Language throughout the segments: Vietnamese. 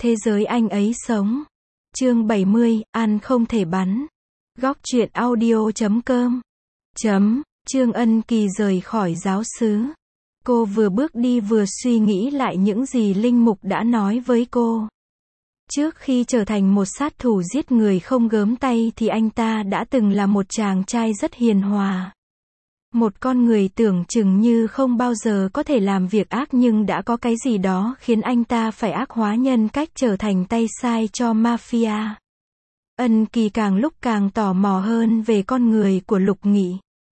Thế giới anh ấy sống. Chương 70, An không thể bắn. Góc truyện audio.com. Trương Ân Kỳ rời khỏi giáo xứ. Cô vừa bước đi vừa suy nghĩ lại những gì Linh Mục đã nói với cô. Trước khi trở thành một sát thủ giết người không gớm tay thì anh ta đã từng là một chàng trai rất hiền hòa. Một con người tưởng chừng như không bao giờ có thể làm việc ác nhưng đã có cái gì đó khiến anh ta phải ác hóa nhân cách trở thành tay sai cho mafia. Ân Kỳ càng lúc càng tò mò hơn về con người của Lục Nghị.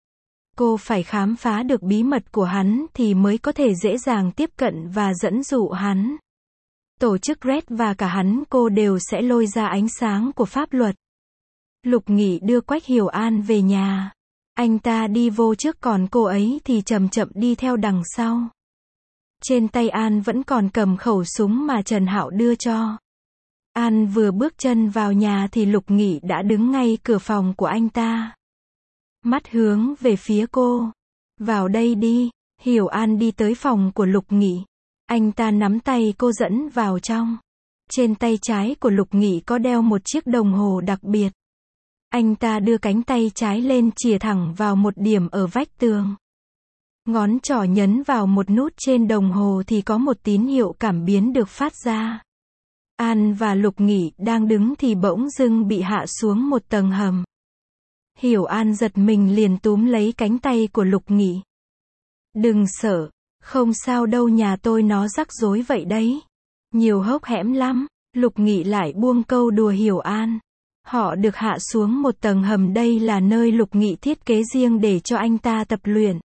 Cô phải khám phá được bí mật của hắn thì mới có thể dễ dàng tiếp cận và dẫn dụ hắn. Tổ chức Red và cả hắn cô đều sẽ lôi ra ánh sáng của pháp luật. Lục Nghị đưa Quách Hiểu An về nhà. Anh ta đi vô trước còn cô ấy thì chậm chậm đi theo đằng sau. Trên tay An vẫn còn cầm khẩu súng mà Trần Hạo đưa cho. An vừa bước chân vào nhà thì Lục Nghị đã đứng ngay cửa phòng của anh ta. Mắt hướng về phía cô. Vào đây đi. Hiểu An đi tới phòng của Lục Nghị. Anh ta nắm tay cô dẫn vào trong. Trên tay trái của Lục Nghị có đeo một chiếc đồng hồ đặc biệt. Anh ta đưa cánh tay trái lên chìa thẳng vào một điểm ở vách tường. Ngón trỏ nhấn vào một nút trên đồng hồ thì có một tín hiệu cảm biến được phát ra. An và Lục Nghị đang đứng thì bỗng dưng bị hạ xuống một tầng hầm. Hiểu An giật mình liền túm lấy cánh tay của Lục Nghị. Đừng sợ, không sao đâu, nhà tôi nó rắc rối vậy đấy. Nhiều hốc hẻm lắm. Lục Nghị lại buông câu đùa Hiểu An. Họ được hạ xuống một tầng hầm, đây là nơi Lục Nghị thiết kế riêng để cho anh ta tập luyện.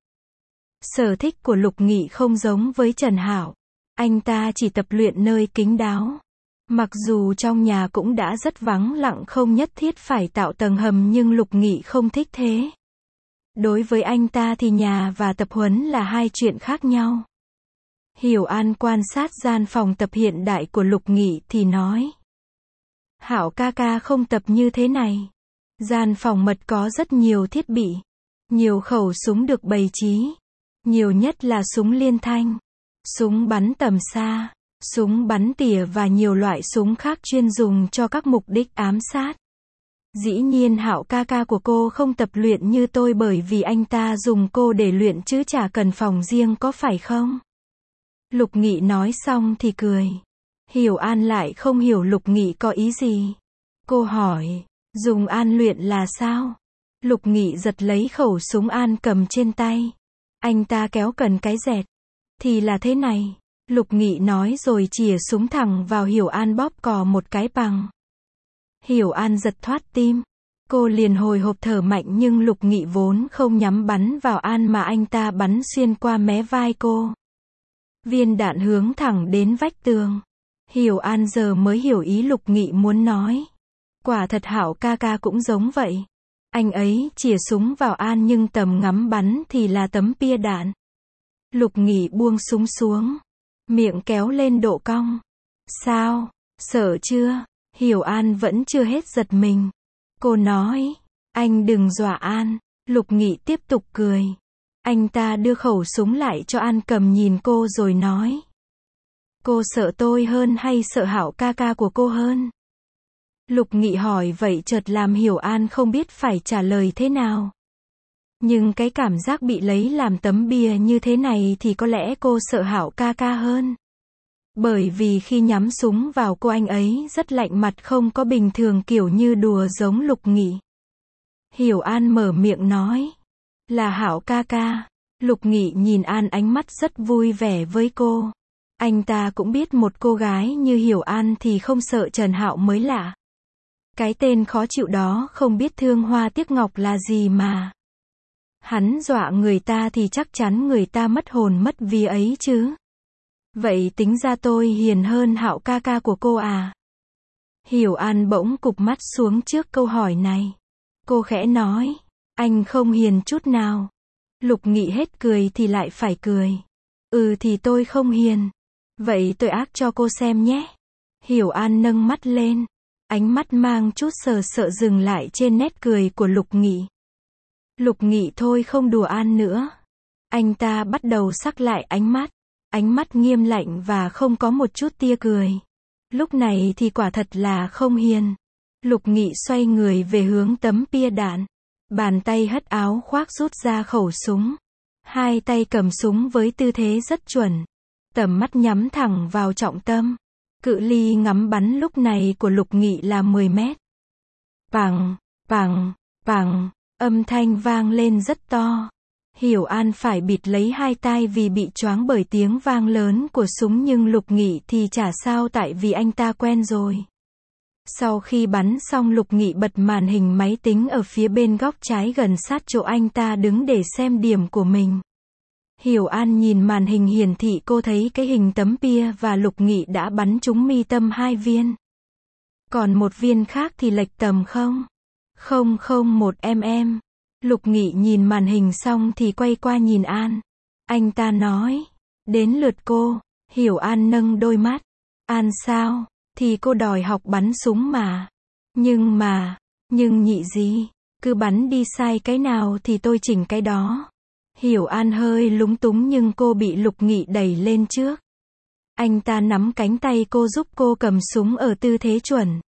Sở thích của Lục Nghị không giống với Trần Hạo. Anh ta chỉ tập luyện nơi kín đáo. Mặc dù trong nhà cũng đã rất vắng lặng không nhất thiết phải tạo tầng hầm nhưng Lục Nghị không thích thế. Đối với anh ta thì nhà và tập huấn là hai chuyện khác nhau. Hiểu An quan sát gian phòng tập hiện đại của Lục Nghị thì nói. Hạo ca ca không tập như thế này. Gian phòng mật có rất nhiều thiết bị. Nhiều khẩu súng được bày trí. Nhiều nhất là súng liên thanh. Súng bắn tầm xa. Súng bắn tỉa và nhiều loại súng khác chuyên dùng cho các mục đích ám sát. Dĩ nhiên Hạo ca ca của cô không tập luyện như tôi bởi vì anh ta dùng cô để luyện chứ chả cần phòng riêng có phải không? Lục Nghị nói xong thì cười. Hiểu An lại không hiểu Lục Nghị có ý gì. Cô hỏi, dùng An luyện là sao? Lục Nghị giật lấy khẩu súng An cầm trên tay. Anh ta kéo cần cái dẹt. Thì là thế này. Lục Nghị nói rồi chìa súng thẳng vào Hiểu An bóp cò một cái bằng. Hiểu An giật thoát tim. Cô liền hồi hộp thở mạnh nhưng Lục Nghị vốn không nhắm bắn vào An mà anh ta bắn xuyên qua mé vai cô. Viên đạn hướng thẳng đến vách tường. Hiểu An giờ mới hiểu ý Lục Nghị muốn nói. Quả thật Hạo ca ca cũng giống vậy. Anh ấy chìa súng vào An nhưng tầm ngắm bắn thì là tấm pia đạn. Lục Nghị buông súng xuống. Miệng kéo lên độ cong. Sao? Sợ chưa? Hiểu An vẫn chưa hết giật mình. Cô nói. Anh đừng dọa An. Lục Nghị tiếp tục cười. Anh ta đưa khẩu súng lại cho An cầm nhìn cô rồi nói. Cô sợ tôi hơn hay sợ Hạo ca ca của cô hơn? Lục Nghị hỏi vậy chợt làm Hiểu An không biết phải trả lời thế nào. Nhưng cái cảm giác bị lấy làm tấm bia như thế này thì có lẽ cô sợ Hạo ca ca hơn. Bởi vì khi nhắm súng vào cô anh ấy rất lạnh mặt không có bình thường kiểu như đùa giống Lục Nghị. Hiểu An mở miệng nói. Là Hạo ca ca. Lục Nghị nhìn An ánh mắt rất vui vẻ với cô. Anh ta cũng biết một cô gái như Hiểu An thì không sợ Trần Hạo mới lạ. Cái tên khó chịu đó không biết thương hoa tiếc ngọc là gì mà. Hắn dọa người ta thì chắc chắn người ta mất hồn mất vía ấy chứ. Vậy tính ra tôi hiền hơn Hạo ca ca của cô à? Hiểu An bỗng cụp mắt xuống trước câu hỏi này. Cô khẽ nói. Anh không hiền chút nào. Lục Nghị hết cười thì lại phải cười. Thì tôi không hiền. Vậy tôi ác cho cô xem nhé. Hiểu An nâng mắt lên. Ánh mắt mang chút sờ sợ dừng lại trên nét cười của Lục Nghị. Lục Nghị thôi không đùa An nữa. Anh ta bắt đầu sắc lại ánh mắt. Ánh mắt nghiêm lạnh và không có một chút tia cười. Lúc này thì quả thật là không hiền. Lục Nghị xoay người về hướng tấm bia đạn. Bàn tay hất áo khoác rút ra khẩu súng. Hai tay cầm súng với tư thế rất chuẩn. Tầm mắt nhắm thẳng vào trọng tâm. Cự ly ngắm bắn lúc này của Lục Nghị là 10 mét. Pằng, pằng, pằng, âm thanh vang lên rất to. Hiểu An phải bịt lấy hai tai vì bị choáng bởi tiếng vang lớn của súng, nhưng Lục Nghị thì chả sao tại vì anh ta quen rồi. Sau khi bắn xong, Lục Nghị bật màn hình máy tính ở phía bên góc trái gần sát chỗ anh ta đứng để xem điểm của mình. Hiểu An nhìn màn hình hiển thị, cô thấy cái hình tấm bia và Lục Nghị đã bắn trúng mi tâm 2 viên. Còn một viên khác thì lệch tầm 0,001 mm. Lục Nghị nhìn màn hình xong thì quay qua nhìn An. Anh ta nói, đến lượt cô. Hiểu An nâng đôi mắt. An sao? Thì cô đòi học bắn súng mà. Nhưng nhị gì? Cứ bắn đi, sai cái nào thì tôi chỉnh cái đó. Hiểu An hơi lúng túng nhưng cô bị Lục Nghị đẩy lên trước. Anh ta nắm cánh tay cô giúp cô cầm súng ở tư thế chuẩn.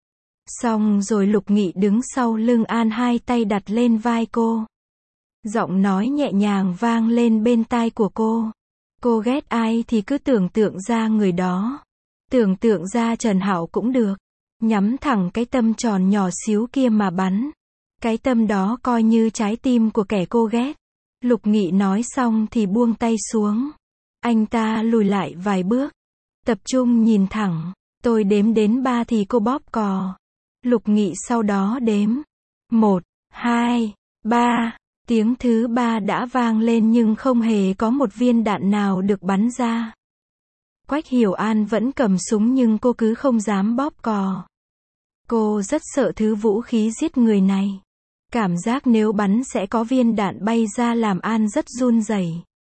Xong rồi Lục Nghị đứng sau lưng An, hai tay đặt lên vai cô. Giọng nói nhẹ nhàng vang lên bên tai của cô. Cô ghét ai thì cứ tưởng tượng ra người đó. Tưởng tượng ra Trần Hạo cũng được. Nhắm thẳng cái tâm tròn nhỏ xíu kia mà bắn. Cái tâm đó coi như trái tim của kẻ cô ghét. Lục Nghị nói xong thì buông tay xuống. Anh ta lùi lại vài bước. Tập trung nhìn thẳng. Tôi đếm đến 3 thì cô bóp cò. Lục Nghị sau đó đếm. 1, 2, 3. Tiếng thứ 3 đã vang lên nhưng không hề có một viên đạn nào được bắn ra. Quách Hiểu An vẫn cầm súng nhưng cô cứ không dám bóp cò. Cô rất sợ thứ vũ khí giết người này. Cảm giác nếu bắn sẽ có viên đạn bay ra làm An rất run rẩy.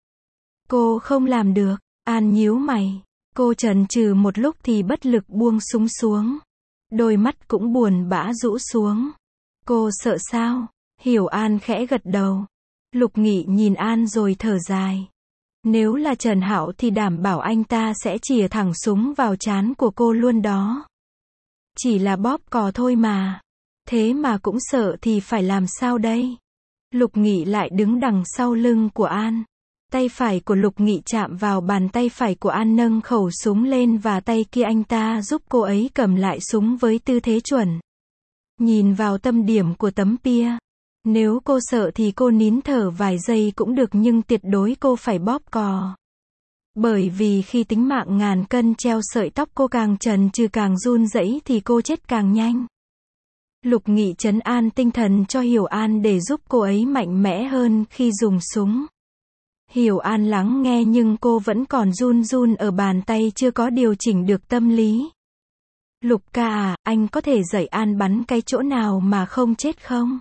Cô không làm được. An nhíu mày. Cô chần chừ một lúc thì bất lực buông súng xuống. Đôi mắt cũng buồn bã rũ xuống. Cô sợ sao? Hiểu An khẽ gật đầu. Lục Nghị nhìn An rồi thở dài. Nếu là Trần Hạo thì đảm bảo anh ta sẽ chìa thẳng súng vào trán của cô luôn đó. Chỉ là bóp cò thôi mà. Thế mà cũng sợ thì phải làm sao đây? Lục Nghị lại đứng đằng sau lưng của An. Tay phải của Lục Nghị chạm vào bàn tay phải của An, nâng khẩu súng lên và tay kia anh ta giúp cô ấy cầm lại súng với tư thế chuẩn. Nhìn vào tâm điểm của tấm bia. Nếu cô sợ thì cô nín thở vài giây cũng được, nhưng tuyệt đối cô phải bóp cò. Bởi vì khi tính mạng ngàn cân treo sợi tóc, cô càng chần chừ càng run rẩy thì cô chết càng nhanh. Lục Nghị trấn an tinh thần cho Hiểu An để giúp cô ấy mạnh mẽ hơn khi dùng súng. Hiểu An lắng nghe nhưng cô vẫn còn run run ở bàn tay, chưa có điều chỉnh được tâm lý. Lục ca à, anh có thể dạy An bắn cái chỗ nào mà không chết không?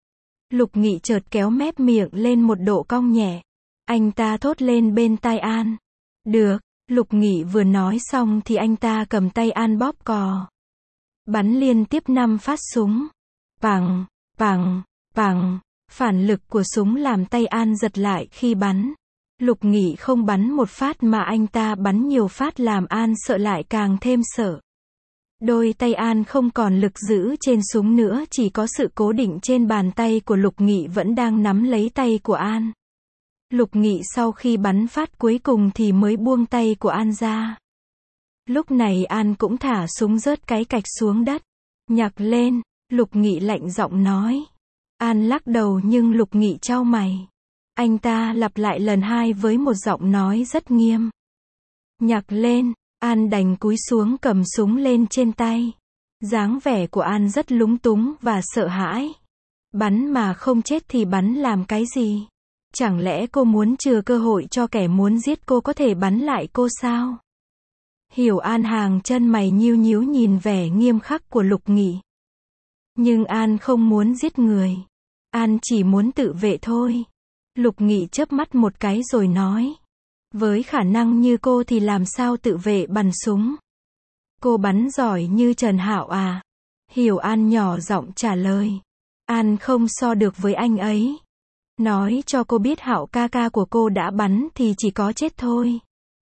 Lục Nghị chợt kéo mép miệng lên một độ cong nhẹ. Anh ta thốt lên bên tai An. Được. Lục Nghị vừa nói xong thì anh ta cầm tay An bóp cò. Bắn liên tiếp 5 phát súng. Pằng, pằng, pằng. Phản lực của súng làm tay An giật lại khi bắn. Lục Nghị không bắn một phát mà anh ta bắn nhiều phát làm An sợ lại càng thêm sợ. Đôi tay An không còn lực giữ trên súng nữa, chỉ có sự cố định trên bàn tay của Lục Nghị vẫn đang nắm lấy tay của An. Lục Nghị sau khi bắn phát cuối cùng thì mới buông tay của An ra. Lúc này An cũng thả súng rớt cái cạch xuống đất. Nhặt lên, Lục Nghị lạnh giọng nói. An lắc đầu nhưng Lục Nghị chau mày. Anh ta lặp lại lần 2 với một giọng nói rất nghiêm. Nhặt lên. An đành cúi xuống cầm súng lên trên tay. Dáng vẻ của An rất lúng túng và sợ hãi. Bắn mà không chết thì bắn làm cái gì? Chẳng lẽ cô muốn chừa cơ hội cho kẻ muốn giết cô có thể bắn lại cô sao? Hiểu An hàng chân mày nhíu nhíu nhìn vẻ nghiêm khắc của Lục Nghị. Nhưng An không muốn giết người. An chỉ muốn tự vệ thôi. Lục Nghị chớp mắt một cái rồi nói. Với khả năng như cô thì làm sao tự vệ bằng súng? Cô bắn giỏi như Trần Hạo à? Hiểu An nhỏ giọng trả lời. An không so được với anh ấy. Nói cho cô biết Hạo ca ca của cô đã bắn thì chỉ có chết thôi.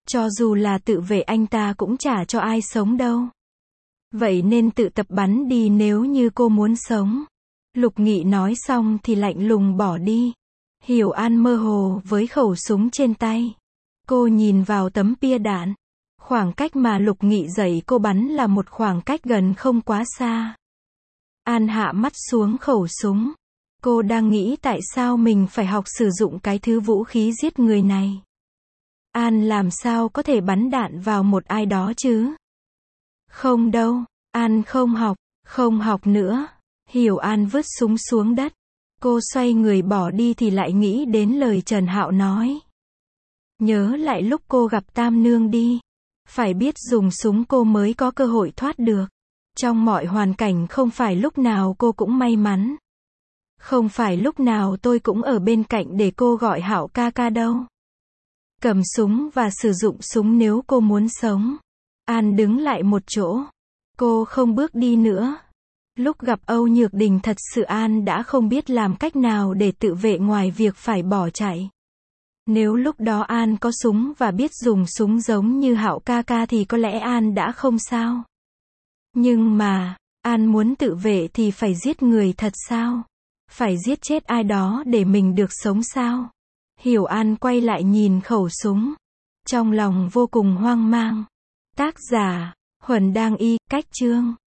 Cho dù là tự vệ anh ta cũng chả cho ai sống đâu. Vậy nên tự tập bắn đi nếu như cô muốn sống. Lục Nghị nói xong thì lạnh lùng bỏ đi. Hiểu An mơ hồ với khẩu súng trên tay. Cô nhìn vào tấm bia đạn. Khoảng cách mà Lục Nghị dạy cô bắn là một khoảng cách gần không quá xa. An hạ mắt xuống khẩu súng. Cô đang nghĩ tại sao mình phải học sử dụng cái thứ vũ khí giết người này. An làm sao có thể bắn đạn vào một ai đó chứ? Không đâu, An không học nữa. Hiểu An vứt súng xuống đất. Cô xoay người bỏ đi thì lại nghĩ đến lời Trần Hạo nói. Nhớ lại lúc cô gặp Tam Nương đi. Phải biết dùng súng cô mới có cơ hội thoát được. Trong mọi hoàn cảnh không phải lúc nào cô cũng may mắn. Không phải lúc nào tôi cũng ở bên cạnh để cô gọi Hạo ca ca đâu. Cầm súng và sử dụng súng nếu cô muốn sống. An đứng lại một chỗ. Cô không bước đi nữa. Lúc gặp Âu Nhược Đình thật sự An đã không biết làm cách nào để tự vệ ngoài việc phải bỏ chạy. Nếu lúc đó An có súng và biết dùng súng giống như Hạo ca ca thì có lẽ An đã không sao. Nhưng mà, An muốn tự vệ thì phải giết người thật sao? Phải giết chết ai đó để mình được sống sao? Hiểu An quay lại nhìn khẩu súng. Trong lòng vô cùng hoang mang. Tác giả, Huẩn Đang Y, cách chương.